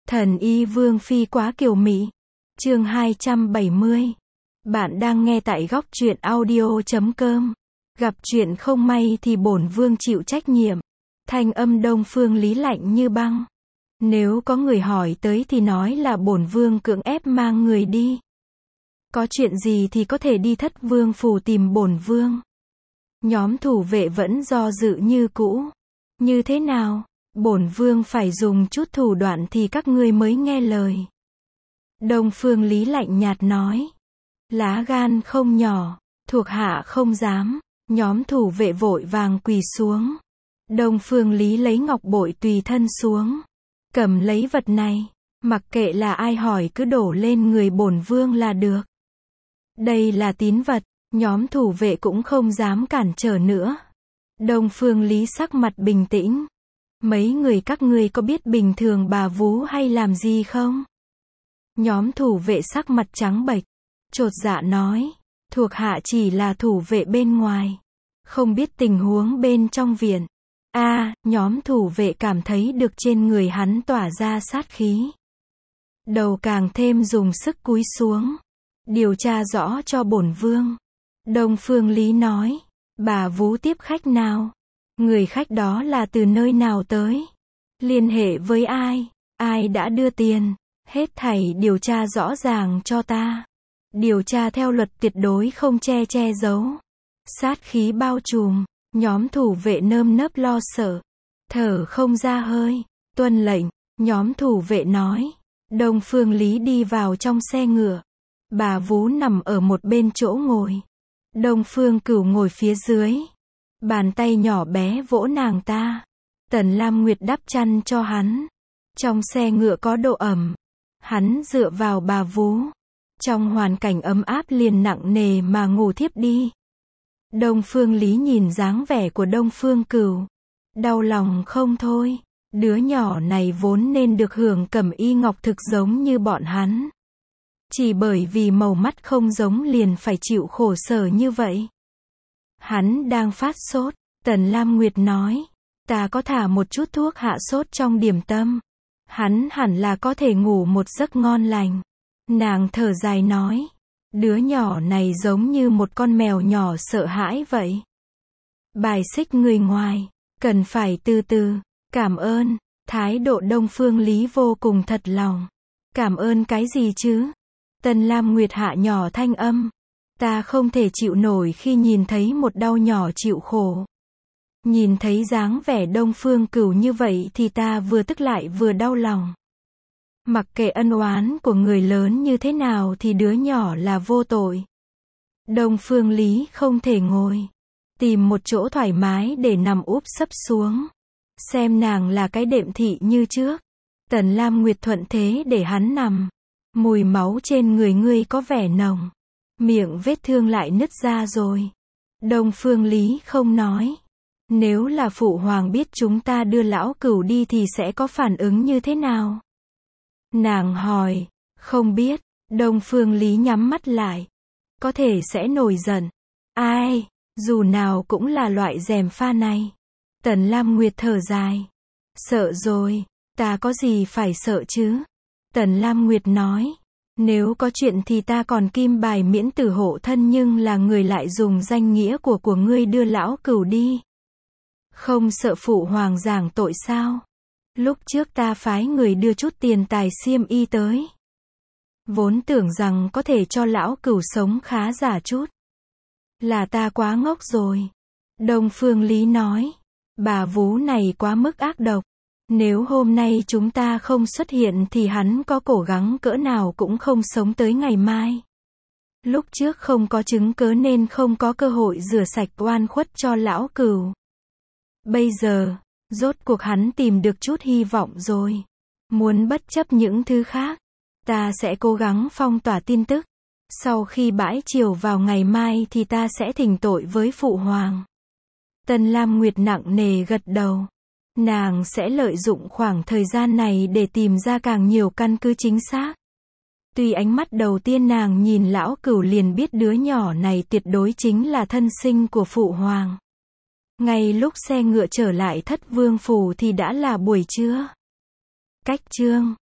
Thần y vương phi quá kiều mị. Chương 270. Bạn đang nghe tại góc truyện audio.com. Gặp chuyện không may thì bổn vương chịu trách nhiệm. Thanh âm Đông Phương Lý lạnh như băng. Nếu có người hỏi tới thì nói là bổn vương cưỡng ép mang người đi. Có chuyện gì thì có thể đi Thất Vương phủ tìm bổn vương. Nhóm thủ vệ vẫn do dự như cũ. Như thế nào? Bổn vương phải dùng chút thủ đoạn thì các ngươi mới nghe lời. Đông Phương Lý lạnh nhạt nói. Lá gan không nhỏ, thuộc hạ không dám. Nhóm thủ vệ vội vàng quỳ xuống. Đông Phương Lý lấy ngọc bội tùy thân xuống. Cầm lấy vật này, mặc kệ là ai hỏi cứ đổ lên người bổn vương là được. Đây là tín vật, nhóm thủ vệ cũng không dám cản trở nữa. Đông Phương Lý sắc mặt bình tĩnh. Mấy người các ngươi có biết bình thường bà vú hay làm gì không? Nhóm thủ vệ sắc mặt trắng bệch, chột dạ nói, thuộc hạ chỉ là thủ vệ bên ngoài, không biết tình huống bên trong viện. Nhóm thủ vệ cảm thấy được trên người hắn tỏa ra sát khí. Đầu càng thêm dùng sức cúi xuống. Điều tra rõ cho bổn vương. Đông Phương Lý nói, bà vú tiếp khách nào? Người khách đó là từ nơi nào tới? Liên hệ với ai? Ai đã đưa tiền? Hết thảy điều tra rõ ràng cho ta. Điều tra theo luật tuyệt đối không che giấu. Sát khí bao trùm, nhóm thủ vệ nơm nớp lo sợ, thở không ra hơi. Tuân lệnh, nhóm thủ vệ nói. Đông Phương Lý đi vào trong xe ngựa. Bà vú nằm ở một bên chỗ ngồi. Đông Phương Cửu ngồi phía dưới. Bàn tay nhỏ bé vỗ nàng ta. Tần Lam Nguyệt đắp chăn cho hắn. Trong xe ngựa có độ ẩm. Hắn dựa vào bà vú. Trong hoàn cảnh ấm áp liền nặng nề mà ngủ thiếp đi. Đông Phương Lý nhìn dáng vẻ của Đông Phương Cửu. Đau lòng không thôi. Đứa nhỏ này vốn nên được hưởng cẩm y ngọc thực giống như bọn hắn. Chỉ bởi vì màu mắt không giống liền phải chịu khổ sở như vậy. Hắn đang phát sốt. Tần Lam Nguyệt nói. Ta có thả một chút thuốc hạ sốt trong điểm tâm. Hắn hẳn là có thể ngủ một giấc ngon lành. Nàng thở dài nói. Đứa nhỏ này giống như một con mèo nhỏ sợ hãi vậy. Bài xích người ngoài. Cần phải từ từ. Cảm ơn. Thái độ Đông Phương Lý vô cùng thật lòng. Cảm ơn cái gì chứ? Tần Lam Nguyệt hạ nhỏ thanh âm. Ta không thể chịu nổi khi nhìn thấy một đau nhỏ chịu khổ. Nhìn thấy dáng vẻ Đông Phương Cửu như vậy thì ta vừa tức lại vừa đau lòng. Mặc kệ ân oán của người lớn như thế nào thì đứa nhỏ là vô tội. Đông Phương Lý không thể ngồi. Tìm một chỗ thoải mái để nằm úp sấp xuống. Xem nàng là cái đệm thị như trước. Tần Lam Nguyệt thuận thế để hắn nằm. Mùi máu trên người ngươi có vẻ nồng. Miệng vết thương lại nứt ra rồi. Đông Phương Lý không nói. Nếu là phụ hoàng biết chúng ta đưa lão Cửu đi thì sẽ có phản ứng như thế nào? Nàng hỏi. Không biết. Đông Phương Lý nhắm mắt lại. Có thể sẽ nổi giận. Ai, dù nào cũng là loại gièm pha này. Tần Lam Nguyệt thở dài. Sợ rồi, ta có gì phải sợ chứ? Tần Lam Nguyệt nói. Nếu có chuyện thì ta còn kim bài miễn tử hộ thân nhưng là người lại dùng danh nghĩa của ngươi đưa lão Cửu đi. Không sợ phụ hoàng giảng tội sao? Lúc trước ta phái người đưa chút tiền tài xiêm y tới. Vốn tưởng rằng có thể cho lão Cửu sống khá giả chút. Là ta quá ngốc rồi. Đông Phương Lý nói. Bà vú này quá mức ác độc. Nếu hôm nay chúng ta không xuất hiện thì hắn có cố gắng cỡ nào cũng không sống tới ngày mai. Lúc trước không có chứng cớ nên không có cơ hội rửa sạch oan khuất cho lão Cửu. Bây giờ, rốt cuộc hắn tìm được chút hy vọng rồi. Muốn bất chấp những thứ khác, ta sẽ cố gắng phong tỏa tin tức. Sau khi bãi triều vào ngày mai thì ta sẽ thỉnh tội với phụ hoàng. Tần Lam Nguyệt nặng nề gật đầu. Nàng sẽ lợi dụng khoảng thời gian này để tìm ra càng nhiều căn cứ chính xác. Tuy ánh mắt đầu tiên nàng nhìn lão Cửu liền biết đứa nhỏ này tuyệt đối chính là thân sinh của phụ hoàng. Ngay lúc xe ngựa trở lại Thất Vương phủ thì đã là buổi trưa. Cách chương